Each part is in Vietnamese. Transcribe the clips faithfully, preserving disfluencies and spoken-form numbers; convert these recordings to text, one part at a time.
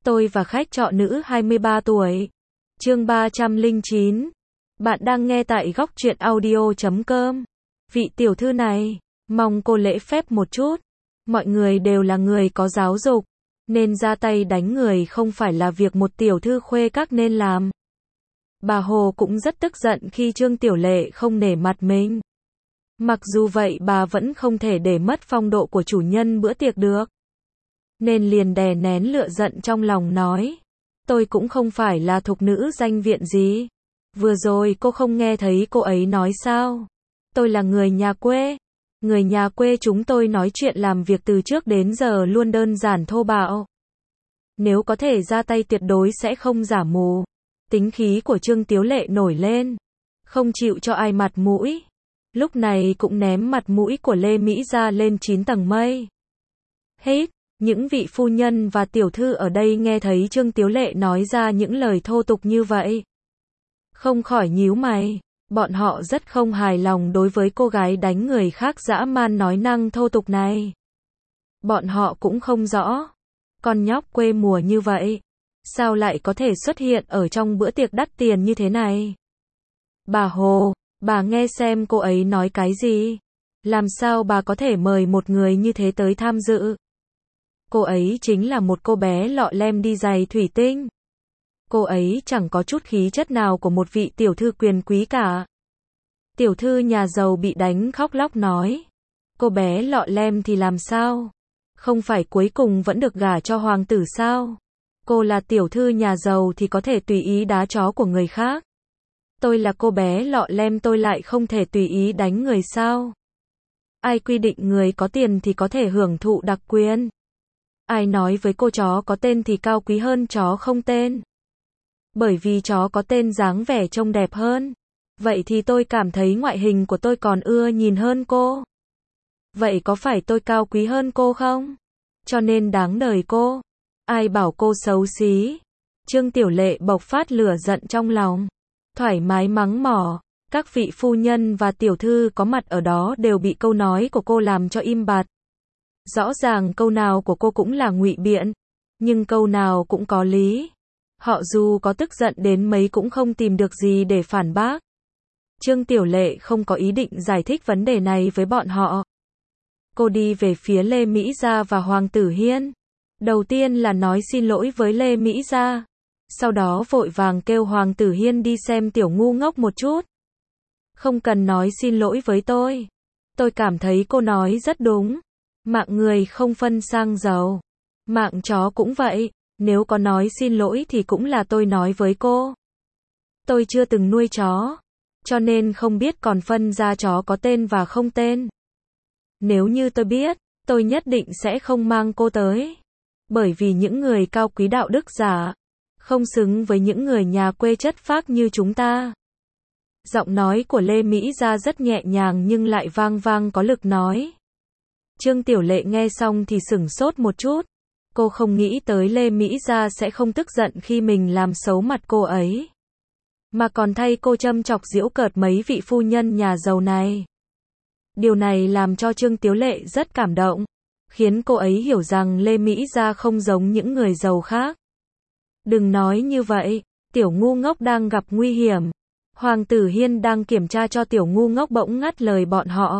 Tôi và khách trọ nữ hai mươi ba tuổi. Chương ba trăm lẻ chín. Bạn đang nghe tại góc truyện audio chấm com. Vị tiểu thư này, mong cô lễ phép một chút. Mọi người đều là người có giáo dục, nên ra tay đánh người không phải là việc một tiểu thư khuê các nên làm. Bà Hồ cũng rất tức giận khi Trương Tiểu Lệ không nể mặt mình. Mặc dù vậy bà vẫn không thể để mất phong độ của chủ nhân bữa tiệc được. Nên liền đè nén lửa giận trong lòng nói. Tôi cũng không phải là thục nữ danh viện gì. Vừa rồi cô không nghe thấy cô ấy nói sao? Tôi là người nhà quê. Người nhà quê chúng tôi nói chuyện làm việc từ trước đến giờ luôn đơn giản thô bạo. Nếu có thể ra tay tuyệt đối sẽ không giả mù. Tính khí của Trương Tiếu Lệ nổi lên. Không chịu cho ai mặt mũi. Lúc này cũng ném mặt mũi của Lê Mỹ Gia lên chín tầng mây. Hết. Những vị phu nhân và tiểu thư ở đây nghe thấy Trương Tiếu Lệ nói ra những lời thô tục như vậy. Không khỏi nhíu mày. Bọn họ rất không hài lòng đối với cô gái đánh người khác dã man nói năng thô tục này. Bọn họ cũng không rõ. Con nhóc quê mùa như vậy, sao lại có thể xuất hiện ở trong bữa tiệc đắt tiền như thế này? Bà Hồ, bà nghe xem cô ấy nói cái gì? Làm sao bà có thể mời một người như thế tới tham dự? Cô ấy chính là một cô bé lọ lem đi giày thủy tinh. Cô ấy chẳng có chút khí chất nào của một vị tiểu thư quyền quý cả. Tiểu thư nhà giàu bị đánh khóc lóc nói. Cô bé lọ lem thì làm sao? Không phải cuối cùng vẫn được gả cho hoàng tử sao? Cô là tiểu thư nhà giàu thì có thể tùy ý đá chó của người khác. Tôi là cô bé lọ lem tôi lại không thể tùy ý đánh người sao? Ai quy định người có tiền thì có thể hưởng thụ đặc quyền? Ai nói với cô chó có tên thì cao quý hơn chó không tên? Bởi vì chó có tên dáng vẻ trông đẹp hơn. Vậy thì tôi cảm thấy ngoại hình của tôi còn ưa nhìn hơn cô. Vậy có phải tôi cao quý hơn cô không? Cho nên đáng đời cô. Ai bảo cô xấu xí? Trương Tiểu Lệ bộc phát lửa giận trong lòng. Thoải mái mắng mỏ. Các vị phu nhân và tiểu thư có mặt ở đó đều bị câu nói của cô làm cho im bặt. Rõ ràng câu nào của cô cũng là ngụy biện. Nhưng câu nào cũng có lý. Họ dù có tức giận đến mấy cũng không tìm được gì để phản bác. Trương Tiểu Lệ không có ý định giải thích vấn đề này với bọn họ. Cô đi về phía Lê Mỹ Gia và Hoàng tử Hiên. Đầu tiên là nói xin lỗi với Lê Mỹ Gia. Sau đó vội vàng kêu Hoàng tử Hiên đi xem tiểu ngu ngốc một chút. Không cần nói xin lỗi với tôi. Tôi cảm thấy cô nói rất đúng. Mạng người không phân sang giàu. Mạng chó cũng vậy. Nếu có nói xin lỗi thì cũng là tôi nói với cô. Tôi chưa từng nuôi chó. Cho nên không biết còn phân ra chó có tên và không tên. Nếu như tôi biết, tôi nhất định sẽ không mang cô tới. Bởi vì những người cao quý đạo đức giả, không xứng với những người nhà quê chất phác như chúng ta. Giọng nói của Lê Mỹ Gia rất nhẹ nhàng nhưng lại vang vang có lực nói. Trương Tiểu Lệ nghe xong thì sửng sốt một chút. Cô không nghĩ tới Lê Mỹ Gia sẽ không tức giận khi mình làm xấu mặt cô ấy. Mà còn thay cô châm chọc giễu cợt mấy vị phu nhân nhà giàu này. Điều này làm cho Trương Tiếu Lệ rất cảm động. Khiến cô ấy hiểu rằng Lê Mỹ Gia không giống những người giàu khác. Đừng nói như vậy, tiểu ngu ngốc đang gặp nguy hiểm. Hoàng tử Hiên đang kiểm tra cho tiểu ngu ngốc bỗng ngắt lời bọn họ.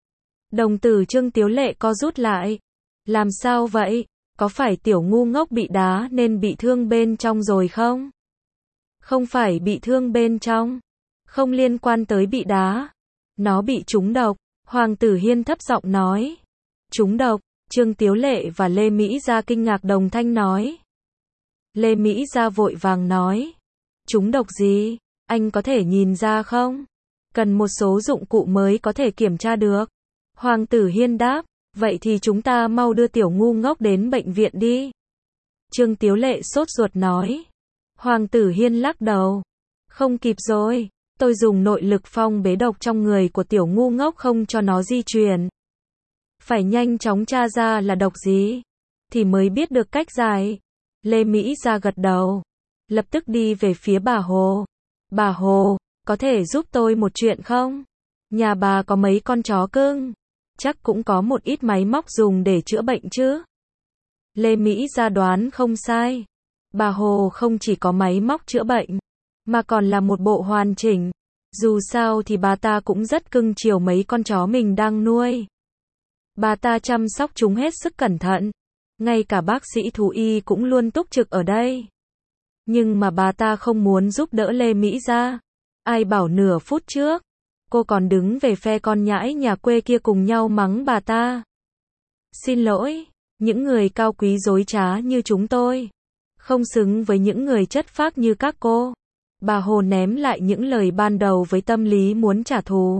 Đồng tử Trương Tiếu Lệ co rút lại. Làm sao vậy? Có phải tiểu ngu ngốc bị đá nên bị thương bên trong rồi không? Không phải bị thương bên trong. Không liên quan tới bị đá. Nó bị trúng độc. Hoàng tử Hiên thấp giọng nói. Trúng độc. Trương Tiếu Lệ và Lê Mỹ Gia kinh ngạc đồng thanh nói. Lê Mỹ Gia vội vàng nói. Trúng độc gì? Anh có thể nhìn ra không? Cần một số dụng cụ mới có thể kiểm tra được. Hoàng tử Hiên đáp. Vậy thì chúng ta mau đưa tiểu ngu ngốc đến bệnh viện đi. Trương Tiếu Lệ sốt ruột nói. Hoàng tử Hiên lắc đầu. Không kịp rồi. Tôi dùng nội lực phong bế độc trong người của tiểu ngu ngốc không cho nó di chuyển. Phải nhanh chóng tra ra là độc gì. Thì mới biết được cách giải. Lê Mỹ Gia gật đầu. Lập tức đi về phía bà Hồ. Bà Hồ, có thể giúp tôi một chuyện không? Nhà bà có mấy con chó cưng? Chắc cũng có một ít máy móc dùng để chữa bệnh chứ? Lê Mỹ Gia đoán không sai. Bà Hồ không chỉ có máy móc chữa bệnh, mà còn là một bộ hoàn chỉnh. Dù sao thì bà ta cũng rất cưng chiều mấy con chó mình đang nuôi. Bà ta chăm sóc chúng hết sức cẩn thận. Ngay cả bác sĩ thú y cũng luôn túc trực ở đây. Nhưng mà bà ta không muốn giúp đỡ Lê Mỹ Gia. Ai bảo nửa phút trước, cô còn đứng về phe con nhãi nhà quê kia cùng nhau mắng bà ta. Xin lỗi, những người cao quý dối trá như chúng tôi, không xứng với những người chất phác như các cô. Bà Hồ ném lại những lời ban đầu với tâm lý muốn trả thù.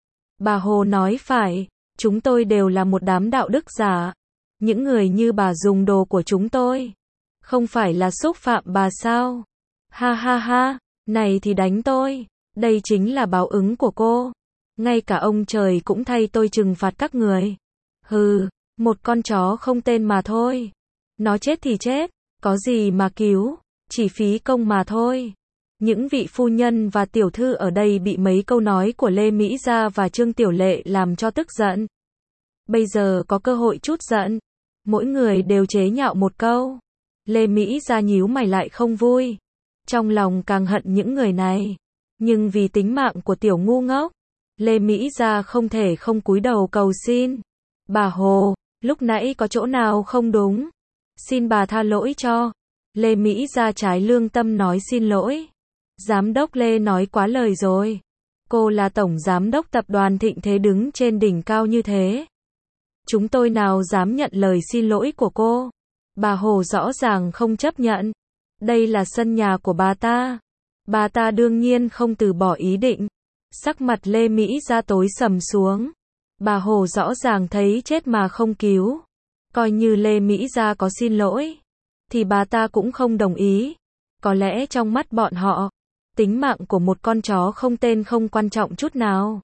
Bà Hồ nói phải, chúng tôi đều là một đám đạo đức giả. Những người như bà dùng đồ của chúng tôi, không phải là xúc phạm bà sao? Ha ha ha, này thì đánh tôi. Đây chính là báo ứng của cô. Ngay cả ông trời cũng thay tôi trừng phạt các người. Hừ, một con chó không tên mà thôi. Nó chết thì chết, có gì mà cứu, chỉ phí công mà thôi. Những vị phu nhân và tiểu thư ở đây bị mấy câu nói của Lê Mỹ Gia và Trương Tiểu Lệ làm cho tức giận. Bây giờ có cơ hội trút giận, mỗi người đều chế nhạo một câu. Lê Mỹ Gia nhíu mày lại không vui, trong lòng càng hận những người này. Nhưng vì tính mạng của tiểu ngu ngốc, Lê Mỹ Gia không thể không cúi đầu cầu xin. Bà Hồ, lúc nãy có chỗ nào không đúng? Xin bà tha lỗi cho. Lê Mỹ Gia trái lương tâm nói xin lỗi. Giám đốc Lê nói quá lời rồi. Cô là tổng giám đốc tập đoàn Thịnh Thế đứng trên đỉnh cao như thế. Chúng tôi nào dám nhận lời xin lỗi của cô. Bà Hồ rõ ràng không chấp nhận. Đây là sân nhà của bà ta. Bà ta đương nhiên không từ bỏ ý định. Sắc mặt Lê Mỹ Gia tối sầm xuống. Bà Hồ rõ ràng thấy chết mà không cứu. Coi như Lê Mỹ Gia có xin lỗi, thì bà ta cũng không đồng ý. Có lẽ trong mắt bọn họ, tính mạng của một con chó không tên không quan trọng chút nào.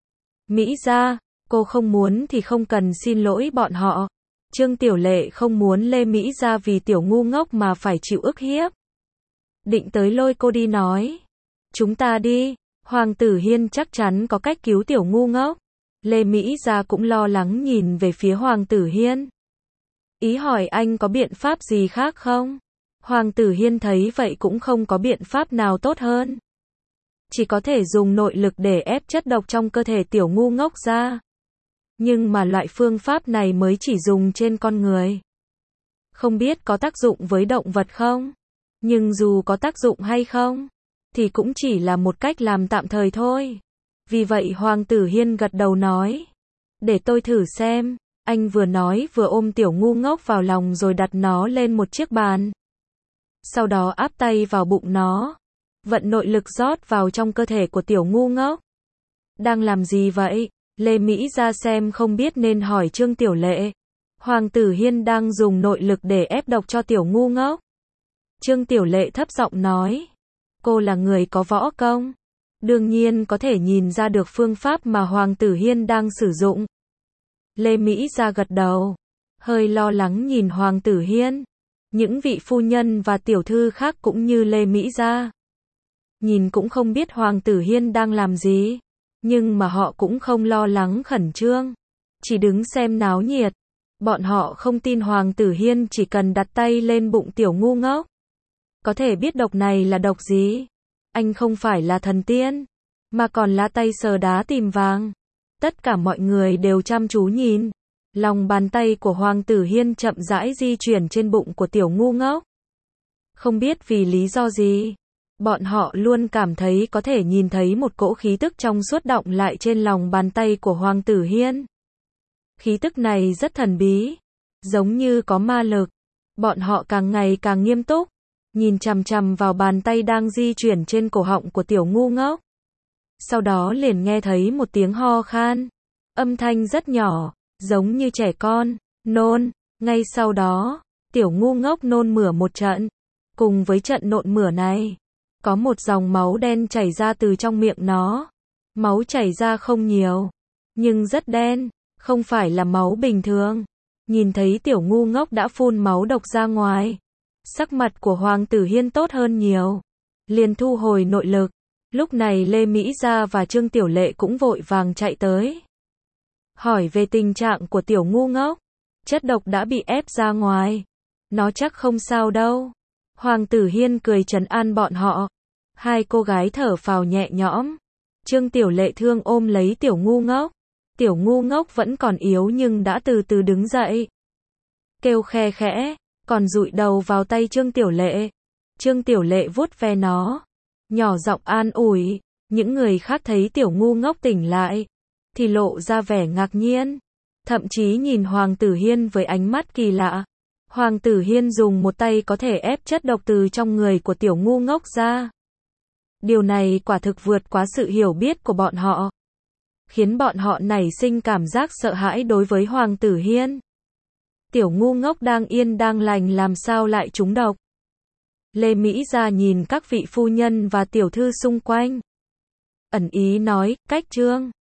Mỹ Gia, cô không muốn thì không cần xin lỗi bọn họ. Trương Tiểu Lệ không muốn Lê Mỹ Gia vì tiểu ngu ngốc mà phải chịu ức hiếp. Định tới lôi cô đi nói. Chúng ta đi, Hoàng tử Hiên chắc chắn có cách cứu tiểu ngu ngốc. Lê Mỹ Gia cũng lo lắng nhìn về phía Hoàng tử Hiên. Ý hỏi anh có biện pháp gì khác không? Hoàng tử Hiên thấy vậy cũng không có biện pháp nào tốt hơn. Chỉ có thể dùng nội lực để ép chất độc trong cơ thể tiểu ngu ngốc ra. Nhưng mà loại phương pháp này mới chỉ dùng trên con người. Không biết có tác dụng với động vật không? Nhưng dù có tác dụng hay không, thì cũng chỉ là một cách làm tạm thời thôi. Vì vậy Hoàng tử Hiên gật đầu nói. Để tôi thử xem. Anh vừa nói vừa ôm tiểu ngu ngốc vào lòng rồi đặt nó lên một chiếc bàn. Sau đó áp tay vào bụng nó. Vận nội lực rót vào trong cơ thể của tiểu ngu ngốc. Đang làm gì vậy? Lê Mỹ Gia xem không biết nên hỏi Trương Tiểu Lệ. Hoàng tử Hiên đang dùng nội lực để ép độc cho tiểu ngu ngốc. Trương Tiểu Lệ thấp giọng nói. Cô là người có võ công. Đương nhiên có thể nhìn ra được phương pháp mà Hoàng tử Hiên đang sử dụng. Lê Mỹ Gia gật đầu. Hơi lo lắng nhìn Hoàng tử Hiên. Những vị phu nhân và tiểu thư khác cũng như Lê Mỹ Gia. Nhìn cũng không biết Hoàng tử Hiên đang làm gì. Nhưng mà họ cũng không lo lắng khẩn trương. Chỉ đứng xem náo nhiệt. Bọn họ không tin Hoàng tử Hiên chỉ cần đặt tay lên bụng tiểu ngu ngốc. Có thể biết độc này là độc gì. Anh không phải là thần tiên, mà còn lá tay sờ đá tìm vàng. Tất cả mọi người đều chăm chú nhìn. Lòng bàn tay của Hoàng tử Hiên chậm rãi di chuyển trên bụng của tiểu ngu ngốc. Không biết vì lý do gì, bọn họ luôn cảm thấy có thể nhìn thấy một cỗ khí tức trong suốt đọng lại trên lòng bàn tay của Hoàng tử Hiên. Khí tức này rất thần bí, giống như có ma lực. Bọn họ càng ngày càng nghiêm túc, nhìn chằm chằm vào bàn tay đang di chuyển trên cổ họng của tiểu ngu ngốc. Sau đó liền nghe thấy một tiếng ho khan, âm thanh rất nhỏ, giống như trẻ con, nôn. Ngay sau đó, tiểu ngu ngốc nôn mửa một trận. Cùng với trận nôn mửa này, có một dòng máu đen chảy ra từ trong miệng nó. Máu chảy ra không nhiều, nhưng rất đen, không phải là máu bình thường. Nhìn thấy tiểu ngu ngốc đã phun máu độc ra ngoài, sắc mặt của Hoàng tử Hiên tốt hơn nhiều, liền thu hồi nội lực. Lúc này Lê Mỹ Gia và Trương Tiểu Lệ cũng vội vàng chạy tới, hỏi về tình trạng của tiểu ngu ngốc. Chất độc đã bị ép ra ngoài, nó chắc không sao đâu. Hoàng Tử Hiên cười trấn an bọn họ. Hai cô gái thở phào nhẹ nhõm. Trương Tiểu Lệ thương ôm lấy Tiểu Ngu Ngốc. Tiểu Ngu Ngốc vẫn còn yếu nhưng đã từ từ đứng dậy. Kêu khe khẽ, còn dụi đầu vào tay Trương Tiểu Lệ. Trương Tiểu Lệ vuốt ve nó, nhỏ giọng an ủi. Những người khác thấy Tiểu Ngu Ngốc tỉnh lại, thì lộ ra vẻ ngạc nhiên. Thậm chí nhìn Hoàng Tử Hiên với ánh mắt kỳ lạ. Hoàng Tử Hiên dùng một tay có thể ép chất độc từ trong người của Tiểu Ngu Ngốc ra. Điều này quả thực vượt quá sự hiểu biết của bọn họ, khiến bọn họ nảy sinh cảm giác sợ hãi đối với Hoàng Tử Hiên. Tiểu Ngu Ngốc đang yên đang lành làm sao lại trúng độc. Lê Mỹ Gia nhìn các vị phu nhân và tiểu thư xung quanh, ẩn ý nói, cách Trương